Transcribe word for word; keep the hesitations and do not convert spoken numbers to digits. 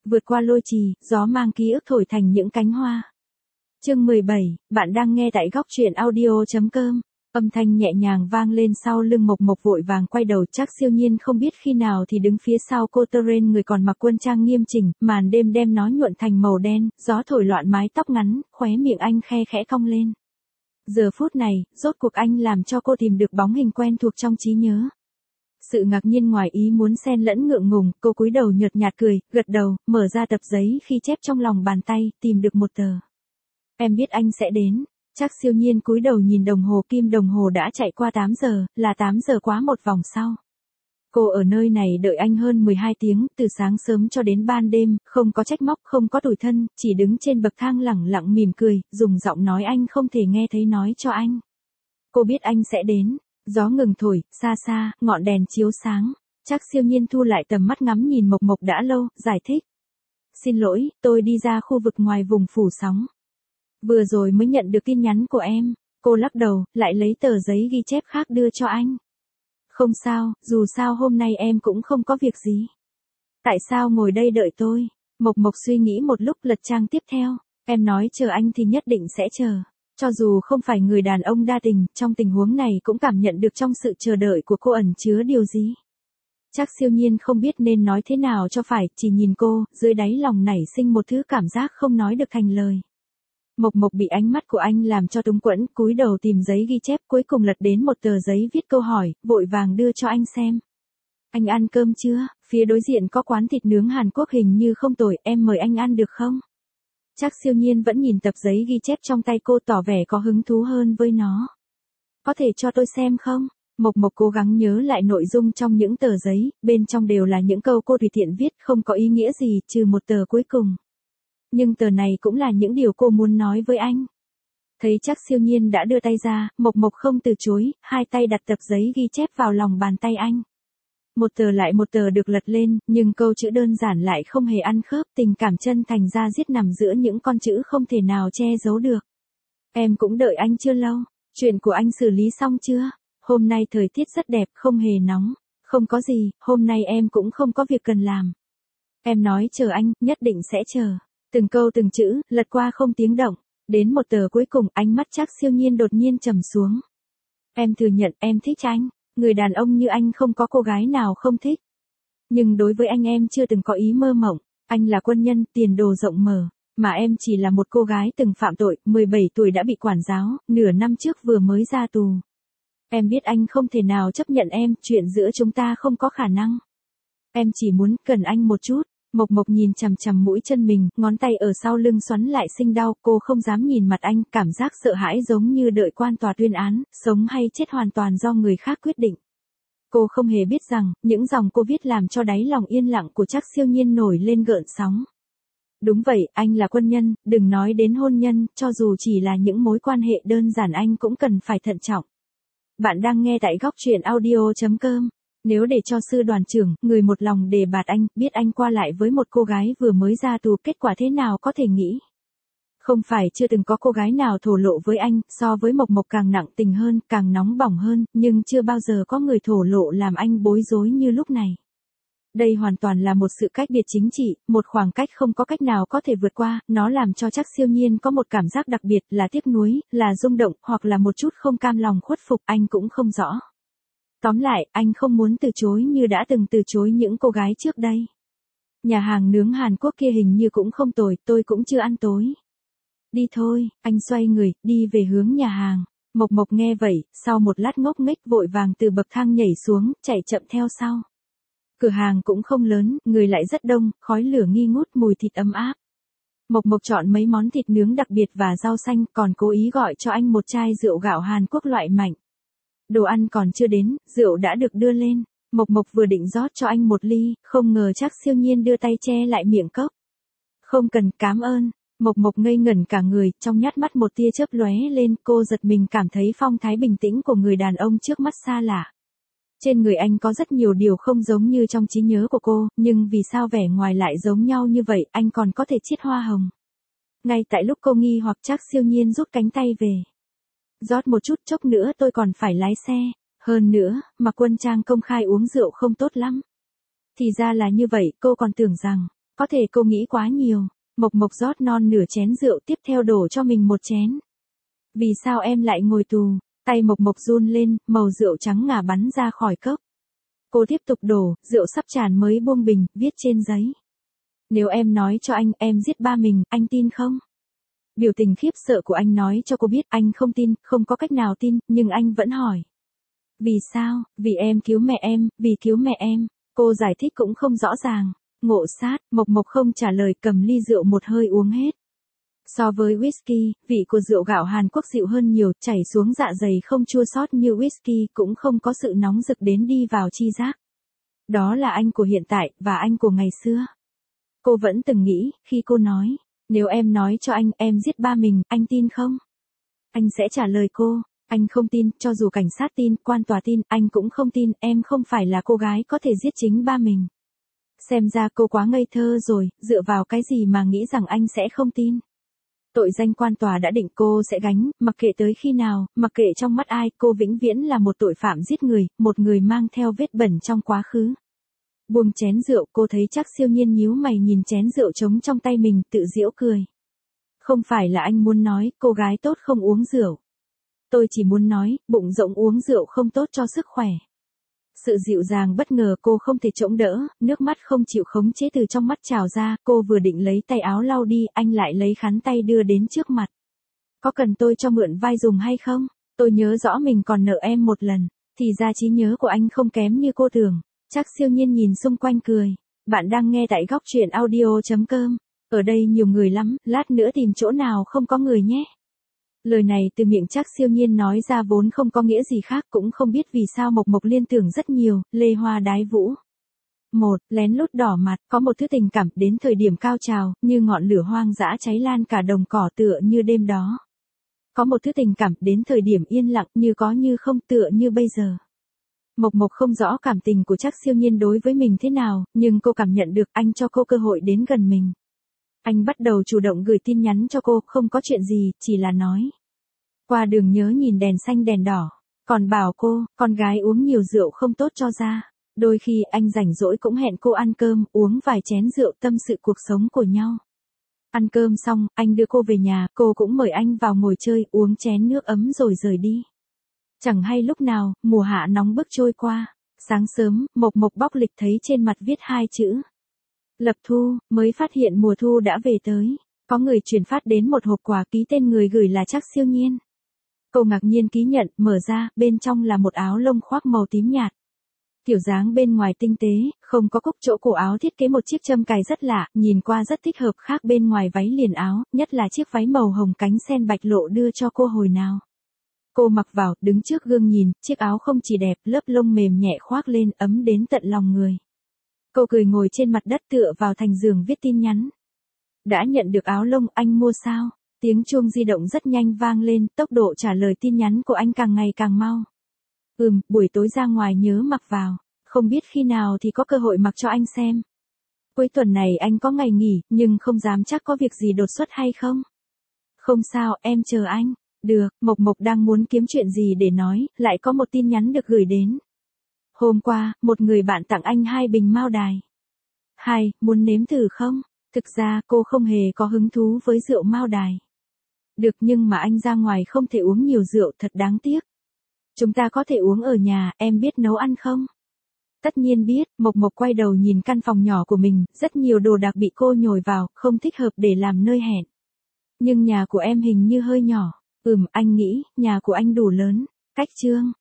Vượt qua lôi trì, gió mang ký ức thổi thành những cánh hoa. Chương mười bảy, bạn đang nghe tại góc truyện audio chấm com. Âm thanh nhẹ nhàng vang lên sau lưng Mộc Mộc vội vàng quay đầu, chắc siêu nhiên không biết khi nào thì đứng phía sau cô Teren, người còn mặc quân trang nghiêm chỉnh, màn đêm đem nó nhuộn thành màu đen, gió thổi loạn mái tóc ngắn, khóe miệng anh khe khẽ cong lên. Giờ phút này, rốt cuộc anh làm cho cô tìm được bóng hình quen thuộc trong trí nhớ. Sự ngạc nhiên ngoài ý muốn xen lẫn ngượng ngùng, cô cúi đầu nhợt nhạt cười, gật đầu, mở ra tập giấy khi chép trong lòng bàn tay, tìm được một tờ. Em biết anh sẽ đến. Chắc siêu nhiên cúi đầu nhìn đồng hồ, kim đồng hồ đã chạy qua tám giờ, là tám giờ quá một vòng sau. Cô ở nơi này đợi anh hơn mười hai tiếng, từ sáng sớm cho đến ban đêm, không có trách móc, không có tủi thân, chỉ đứng trên bậc thang lẳng lặng mỉm cười, dùng giọng nói anh không thể nghe thấy nói cho anh. Cô biết anh sẽ đến. Gió ngừng thổi, xa xa, ngọn đèn chiếu sáng. Chắc siêu nhiên thu lại tầm mắt ngắm nhìn Mộc Mộc đã lâu, giải thích. Xin lỗi, tôi đi ra khu vực ngoài vùng phủ sóng. Vừa rồi mới nhận được tin nhắn của em. Cô lắc đầu, lại lấy tờ giấy ghi chép khác đưa cho anh. Không sao, dù sao hôm nay em cũng không có việc gì. Tại sao ngồi đây đợi tôi? Mộc Mộc suy nghĩ một lúc, lật trang tiếp theo. Em nói chờ anh thì nhất định sẽ chờ. Cho dù không phải người đàn ông đa tình, trong tình huống này cũng cảm nhận được trong sự chờ đợi của cô ẩn chứa điều gì. Chắc siêu nhiên không biết nên nói thế nào cho phải, chỉ nhìn cô, dưới đáy lòng nảy sinh một thứ cảm giác không nói được thành lời. Mộc Mộc bị ánh mắt của anh làm cho túng quẫn, cúi đầu tìm giấy ghi chép, cuối cùng lật đến một tờ giấy viết câu hỏi, vội vàng đưa cho anh xem. Anh ăn cơm chưa? Phía đối diện có quán thịt nướng Hàn Quốc hình như không tồi, em mời anh ăn được không? Chắc siêu nhiên vẫn nhìn tập giấy ghi chép trong tay cô, tỏ vẻ có hứng thú hơn với nó. Có thể cho tôi xem không? Mộc Mộc cố gắng nhớ lại nội dung trong những tờ giấy, bên trong đều là những câu cô tùy tiện viết, không có ý nghĩa gì, trừ một tờ cuối cùng. Nhưng tờ này cũng là những điều cô muốn nói với anh. Thấy chắc siêu nhiên đã đưa tay ra, Mộc Mộc không từ chối, hai tay đặt tập giấy ghi chép vào lòng bàn tay anh. Một tờ lại một tờ được lật lên, nhưng câu chữ đơn giản lại không hề ăn khớp, tình cảm chân thành ra diết nằm giữa những con chữ không thể nào che giấu được. Em cũng đợi anh chưa lâu, chuyện của anh xử lý xong chưa? Hôm nay thời tiết rất đẹp, không hề nóng. Không có gì, hôm nay em cũng không có việc cần làm. Em nói chờ anh, nhất định sẽ chờ. Từng câu từng chữ, lật qua không tiếng động. Đến một tờ cuối cùng, ánh mắt chắc siêu nhiên đột nhiên trầm xuống. Em thừa nhận em thích anh. Người đàn ông như anh không có cô gái nào không thích. Nhưng đối với anh em chưa từng có ý mơ mộng. Anh là quân nhân, tiền đồ rộng mở. Mà em chỉ là một cô gái từng phạm tội, mười bảy tuổi đã bị quản giáo, nửa năm trước vừa mới ra tù. Em biết anh không thể nào chấp nhận em, chuyện giữa chúng ta không có khả năng. Em chỉ muốn cần anh một chút. Mộc Mộc nhìn chằm chằm mũi chân mình, ngón tay ở sau lưng xoắn lại sinh đau, cô không dám nhìn mặt anh, cảm giác sợ hãi giống như đợi quan tòa tuyên án, sống hay chết hoàn toàn do người khác quyết định. Cô không hề biết rằng, những dòng cô viết làm cho đáy lòng yên lặng của chắc siêu nhiên nổi lên gợn sóng. Đúng vậy, anh là quân nhân, đừng nói đến hôn nhân, cho dù chỉ là những mối quan hệ đơn giản anh cũng cần phải thận trọng. Bạn đang nghe tại góc truyện audio chấm com. Nếu để cho sư đoàn trưởng, người một lòng đề bạt anh, biết anh qua lại với một cô gái vừa mới ra tù, kết quả thế nào có thể nghĩ. Không phải chưa từng có cô gái nào thổ lộ với anh, so với Mộc Mộc càng nặng tình hơn, càng nóng bỏng hơn, nhưng chưa bao giờ có người thổ lộ làm anh bối rối như lúc này. Đây hoàn toàn là một sự cách biệt chính trị, một khoảng cách không có cách nào có thể vượt qua, nó làm cho chắc siêu nhiên có một cảm giác đặc biệt, là tiếc nuối, là rung động, hoặc là một chút không cam lòng khuất phục, anh cũng không rõ. Tóm lại, anh không muốn từ chối như đã từng từ chối những cô gái trước đây. Nhà hàng nướng Hàn Quốc kia hình như cũng không tồi, tôi cũng chưa ăn tối. Đi thôi, anh xoay người, đi về hướng nhà hàng. Mộc Mộc nghe vậy, sau một lát ngốc nghếch vội vàng từ bậc thang nhảy xuống, chạy chậm theo sau. Cửa hàng cũng không lớn, người lại rất đông, khói lửa nghi ngút, mùi thịt ấm áp. Mộc Mộc chọn mấy món thịt nướng đặc biệt và rau xanh, còn cố ý gọi cho anh một chai rượu gạo Hàn Quốc loại mạnh. Đồ ăn còn chưa đến, rượu đã được đưa lên. Mộc Mộc vừa định rót cho anh một ly, không ngờ chắc siêu nhiên đưa tay che lại miệng cốc. Không cần, cảm ơn. Mộc Mộc ngây ngẩn cả người, trong nhát mắt một tia chớp lóe lên, cô giật mình cảm thấy phong thái bình tĩnh của người đàn ông trước mắt xa lạ. Trên người anh có rất nhiều điều không giống như trong trí nhớ của cô, nhưng vì sao vẻ ngoài lại giống nhau như vậy, anh còn có thể chiết hoa hồng. Ngay tại lúc cô nghi hoặc, chắc siêu nhiên rút cánh tay về. Rót một chút, chốc nữa tôi còn phải lái xe. Hơn nữa, mặc quân trang công khai uống rượu không tốt lắm. Thì ra là như vậy, cô còn tưởng rằng, Có thể cô nghĩ quá nhiều. Mộc Mộc rót non nửa chén rượu tiếp theo đổ cho mình một chén. Vì sao em lại ngồi tù? Tay Mộc Mộc run lên, màu rượu trắng ngà bắn ra khỏi cốc. Cô tiếp tục đổ, rượu sắp tràn mới buông bình, viết trên giấy. Nếu em nói cho anh, em giết ba mình, anh tin không? Biểu tình khiếp sợ của anh nói cho cô biết anh không tin, không có cách nào tin, nhưng anh vẫn hỏi. Vì sao? Vì em cứu mẹ em, vì cứu mẹ em. Cô giải thích cũng không rõ ràng. Ngộ sát, Mộc Mộc không trả lời, cầm ly rượu một hơi uống hết. So với whisky, vị của rượu gạo Hàn Quốc dịu hơn nhiều, chảy xuống dạ dày không chua xót như whisky, cũng không có sự nóng rực đến đi vào chi giác. Đó là anh của hiện tại, và anh của ngày xưa. Cô vẫn từng nghĩ, khi cô nói, nếu em nói cho anh, em giết ba mình, anh tin không? Anh sẽ trả lời cô, anh không tin, cho dù cảnh sát tin, quan tòa tin, anh cũng không tin, em không phải là cô gái có thể giết chính ba mình. Xem ra cô quá ngây thơ rồi, dựa vào cái gì mà nghĩ rằng anh sẽ không tin. Tội danh quan tòa đã định cô sẽ gánh, mặc kệ tới khi nào, mặc kệ trong mắt ai, cô vĩnh viễn là một tội phạm giết người, một người mang theo vết bẩn trong quá khứ. Buông chén rượu, cô thấy Trác Siêu Nhiên nhíu mày nhìn chén rượu trống trong tay mình, tự giễu cười. Không phải là anh muốn nói, cô gái tốt không uống rượu. Tôi chỉ muốn nói, bụng rỗng uống rượu không tốt cho sức khỏe. Sự dịu dàng bất ngờ cô không thể chống đỡ, nước mắt không chịu khống chế từ trong mắt trào ra, cô vừa định lấy tay áo lau đi, anh lại lấy khăn tay đưa đến trước mặt. Có cần tôi cho mượn vai dùng hay không? Tôi nhớ rõ mình còn nợ em một lần, thì ra trí nhớ của anh không kém như cô tưởng. Trác Siêu Nhiên nhìn xung quanh cười. Bạn đang nghe tại góc truyện audio chấm com. Ở đây nhiều người lắm, lát nữa tìm chỗ nào không có người nhé. Lời này từ miệng Trác Siêu Nhiên nói ra vốn không có nghĩa gì khác, cũng không biết vì sao Mộc Mộc liên tưởng rất nhiều, lê hoa đái vũ. Một, lén lút đỏ mặt, có một thứ tình cảm đến thời điểm cao trào, như ngọn lửa hoang dã cháy lan cả đồng cỏ tựa như đêm đó. Có một thứ tình cảm đến thời điểm yên lặng, như có như không, tựa như bây giờ. Mộc Mộc không rõ cảm tình của Trác Siêu Nhiên đối với mình thế nào, nhưng cô cảm nhận được anh cho cô cơ hội đến gần mình. Anh bắt đầu chủ động gửi tin nhắn cho cô, không có chuyện gì, chỉ là nói. Qua đường nhớ nhìn đèn xanh đèn đỏ, còn bảo cô, con gái uống nhiều rượu không tốt cho da. Đôi khi anh rảnh rỗi cũng hẹn cô ăn cơm, uống vài chén rượu tâm sự cuộc sống của nhau. Ăn cơm xong, anh đưa cô về nhà, cô cũng mời anh vào ngồi chơi, uống chén nước ấm rồi rời đi. Chẳng hay lúc nào, mùa hạ nóng bức trôi qua. Sáng sớm, Mộc Mộc bóc lịch thấy trên mặt viết hai chữ. Lập thu, mới phát hiện mùa thu đã về tới. Có người chuyển phát đến một hộp quà, ký tên người gửi là Trác Siêu Nhiên. Cô ngạc nhiên ký nhận, mở ra, bên trong là một áo lông khoác màu tím nhạt. Kiểu dáng bên ngoài tinh tế, không có cúc, chỗ cổ áo thiết kế một chiếc châm cài rất lạ, nhìn qua rất thích hợp, khác bên ngoài váy liền áo, nhất là chiếc váy màu hồng cánh sen bạch lộ đưa cho cô hồi nào. Cô mặc vào, đứng trước gương nhìn, chiếc áo không chỉ đẹp, lớp lông mềm nhẹ khoác lên, ấm đến tận lòng người. Cô cười ngồi trên mặt đất tựa vào thành giường viết tin nhắn. Đã nhận được áo lông, anh mua sao? Tiếng chuông di động rất nhanh vang lên, tốc độ trả lời tin nhắn của anh càng ngày càng mau. Ừm, buổi tối ra ngoài nhớ mặc vào, không biết khi nào thì có cơ hội mặc cho anh xem. Cuối tuần này anh có ngày nghỉ, nhưng không dám chắc có việc gì đột xuất hay không. Không sao, em chờ anh. Được, Mộc Mộc đang muốn kiếm chuyện gì để nói, lại có một tin nhắn được gửi đến. Hôm qua, một người bạn tặng anh hai bình Mao Đài. Hai, muốn nếm thử không? Thực ra, cô không hề có hứng thú với rượu Mao Đài. Được, nhưng mà anh ra ngoài không thể uống nhiều rượu, thật đáng tiếc. Chúng ta có thể uống ở nhà, em biết nấu ăn không? Tất nhiên biết, Mộc Mộc quay đầu nhìn căn phòng nhỏ của mình, rất nhiều đồ đạc bị cô nhồi vào, không thích hợp để làm nơi hẹn. Nhưng nhà của em hình như hơi nhỏ. Ừm, anh nghĩ, nhà của anh đủ lớn. Cách chương.